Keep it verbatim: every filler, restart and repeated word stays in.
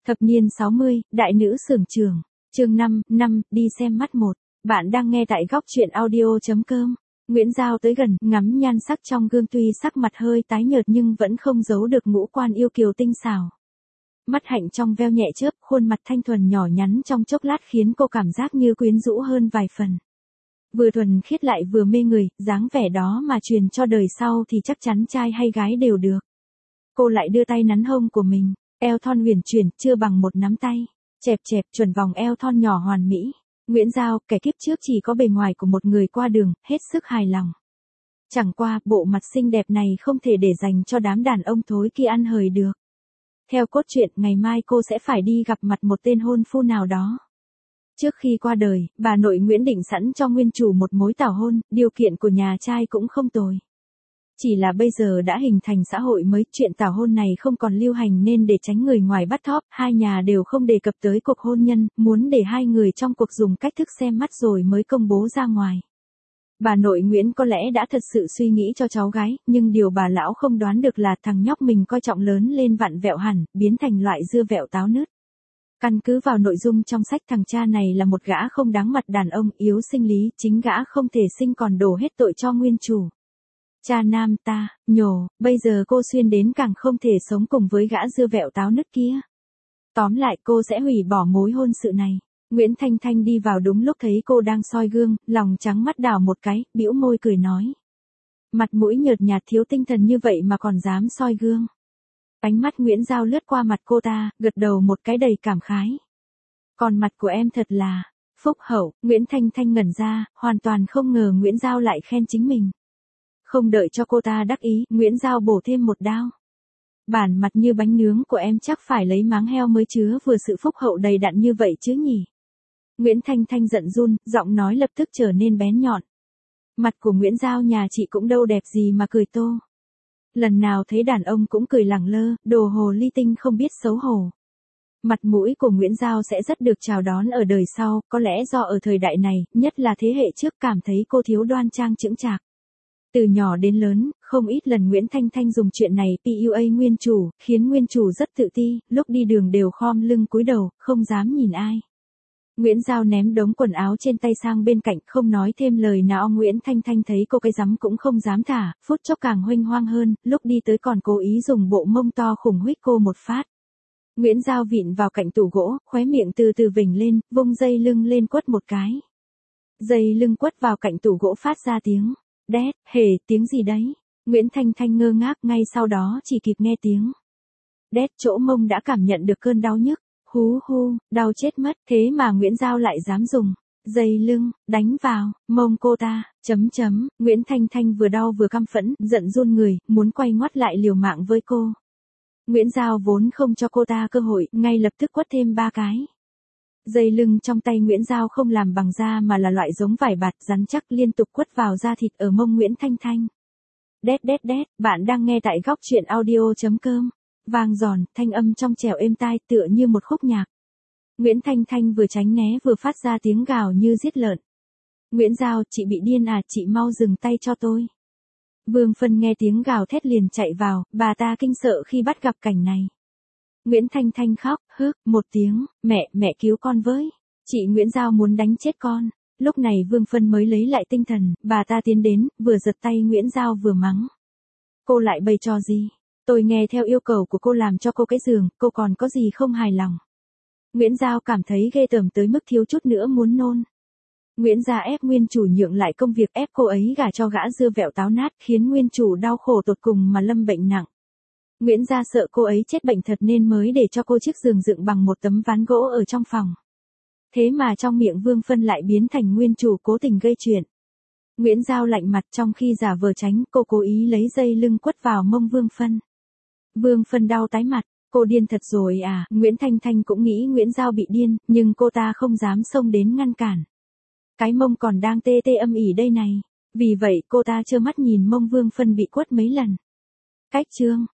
Thập niên sáu mươi, đại nữ xưởng trưởng, chương năm, năm, đi xem mắt một. Bạn đang nghe tại góc truyện audio chấm com. Nguyễn Giao tới gần, ngắm nhan sắc trong gương tuy sắc mặt hơi tái nhợt nhưng vẫn không giấu được ngũ quan yêu kiều tinh xảo. Mắt hạnh trong veo nhẹ chớp, khuôn mặt thanh thuần nhỏ nhắn trong chốc lát khiến cô cảm giác như quyến rũ hơn vài phần. Vừa thuần khiết lại vừa mê người, dáng vẻ đó mà truyền cho đời sau thì chắc chắn trai hay gái đều được. Cô lại đưa tay nắn hông của mình, eo thon huyền chuyển, chưa bằng một nắm tay, chẹp chẹp chuẩn vòng eo thon nhỏ hoàn mỹ. Nguyễn Giao, kẻ kiếp trước chỉ có bề ngoài của một người qua đường, hết sức hài lòng. Chẳng qua, bộ mặt xinh đẹp này không thể để dành cho đám đàn ông thối kia ăn hời được. Theo cốt truyện, ngày mai cô sẽ phải đi gặp mặt một tên hôn phu nào đó. Trước khi qua đời, bà nội Nguyễn định sẵn cho nguyên chủ một mối tảo hôn, điều kiện của nhà trai cũng không tồi. Chỉ là bây giờ đã hình thành xã hội mới, chuyện tảo hôn này không còn lưu hành nên để tránh người ngoài bắt thóp, hai nhà đều không đề cập tới cuộc hôn nhân, muốn để hai người trong cuộc dùng cách thức xem mắt rồi mới công bố ra ngoài. Bà nội Nguyễn có lẽ đã thật sự suy nghĩ cho cháu gái, nhưng điều bà lão không đoán được là thằng nhóc mình coi trọng lớn lên vặn vẹo hẳn, biến thành loại dưa vẹo táo nứt. Căn cứ vào nội dung trong sách, thằng cha này là một gã không đáng mặt đàn ông, yếu sinh lý, chính gã không thể sinh còn đổ hết tội cho nguyên chủ. Cha nam ta, nhổ, bây giờ cô xuyên đến càng không thể sống cùng với gã dưa vẹo táo nứt kia. Tóm lại cô sẽ hủy bỏ mối hôn sự này. Nguyễn Thanh Thanh đi vào đúng lúc thấy cô đang soi gương, lòng trắng mắt đảo một cái, bĩu môi cười nói. Mặt mũi nhợt nhạt thiếu tinh thần như vậy mà còn dám soi gương. Ánh mắt Nguyễn Giao lướt qua mặt cô ta, gật đầu một cái đầy cảm khái. Còn mặt của em thật là phúc hậu. Nguyễn Thanh Thanh ngẩn ra, hoàn toàn không ngờ Nguyễn Giao lại khen chính mình. Không đợi cho cô ta đắc ý, Nguyễn Giao bổ thêm một đao. Bản mặt như bánh nướng của em chắc phải lấy máng heo mới chứa vừa sự phúc hậu đầy đặn như vậy chứ nhỉ. Nguyễn Thanh Thanh giận run, giọng nói lập tức trở nên bén nhọn. Mặt của Nguyễn Giao nhà chị cũng đâu đẹp gì mà cười tô. Lần nào thấy đàn ông cũng cười lẳng lơ, đồ hồ ly tinh không biết xấu hổ. Mặt mũi của Nguyễn Giao sẽ rất được chào đón ở đời sau, có lẽ do ở thời đại này, nhất là thế hệ trước cảm thấy cô thiếu đoan trang chững chạc. Từ nhỏ đến lớn, không ít lần Nguyễn Thanh Thanh dùng chuyện này pê u a nguyên chủ, khiến nguyên chủ rất tự ti, lúc đi đường đều khom lưng cúi đầu, không dám nhìn ai. Nguyễn Giao ném đống quần áo trên tay sang bên cạnh, không nói thêm lời nào. Nguyễn Thanh Thanh thấy cô cái rắm cũng không dám thả, phút chốc càng huênh hoang hơn, lúc đi tới còn cố ý dùng bộ mông to khủng huých cô một phát. Nguyễn Giao vịn vào cạnh tủ gỗ, khóe miệng từ từ vểnh lên, vung dây lưng lên quất một cái. Dây lưng quất vào cạnh tủ gỗ phát ra tiếng đét, hề, tiếng gì đấy? Nguyễn Thanh Thanh ngơ ngác, ngay sau đó chỉ kịp nghe tiếng đét, chỗ mông đã cảm nhận được cơn đau nhức. Hú hu, đau chết mất, thế mà Nguyễn Giao lại dám dùng dây lưng đánh vào mông cô ta, chấm chấm. Nguyễn Thanh Thanh vừa đau vừa căm phẫn, giận run người, muốn quay ngoắt lại liều mạng với cô. Nguyễn Giao vốn không cho cô ta cơ hội, ngay lập tức quất thêm ba cái. Dây lưng trong tay Nguyễn Giao không làm bằng da mà là loại giống vải bạt rắn chắc, liên tục quất vào da thịt ở mông Nguyễn Thanh Thanh. Đét đét đét, bạn đang nghe tại góc truyện audio chấm com. Vang giòn, thanh âm trong trẻo êm tai tựa như một khúc nhạc. Nguyễn Thanh Thanh vừa tránh né vừa phát ra tiếng gào như giết lợn. Nguyễn Giao, chị bị điên à, chị mau dừng tay cho tôi. Vương Phân nghe tiếng gào thét liền chạy vào, bà ta kinh sợ khi bắt gặp cảnh này. Nguyễn Thanh Thanh khóc, hức, một tiếng, mẹ, mẹ cứu con với. Chị Nguyễn Giao muốn đánh chết con. Lúc này Vương Phân mới lấy lại tinh thần, bà ta tiến đến, vừa giật tay Nguyễn Giao vừa mắng. Cô lại bày trò gì? Tôi nghe theo yêu cầu của cô làm cho cô cái giường, cô còn có gì không hài lòng? Nguyễn Giao cảm thấy ghê tởm tới mức thiếu chút nữa muốn nôn. Nguyễn gia ép nguyên chủ nhượng lại công việc, ép cô ấy gả cho gã dưa vẹo táo nát, khiến nguyên chủ đau khổ tột cùng mà lâm bệnh nặng. Nguyễn gia sợ cô ấy chết bệnh thật nên mới để cho cô chiếc giường dựng bằng một tấm ván gỗ ở trong phòng. Thế mà trong miệng Vương Phân lại biến thành nguyên chủ cố tình gây chuyện. Nguyễn Giao lạnh mặt, trong khi giả vờ tránh, cô cố ý lấy dây lưng quất vào mông Vương Phân. Vương Phân đau tái mặt, cô điên thật rồi à? Nguyễn Thanh Thanh cũng nghĩ Nguyễn Giao bị điên, nhưng cô ta không dám xông đến ngăn cản. Cái mông còn đang tê tê âm ỉ đây này. Vì vậy cô ta trơ mắt nhìn mông Vương Phân bị quất mấy lần. Cách chương,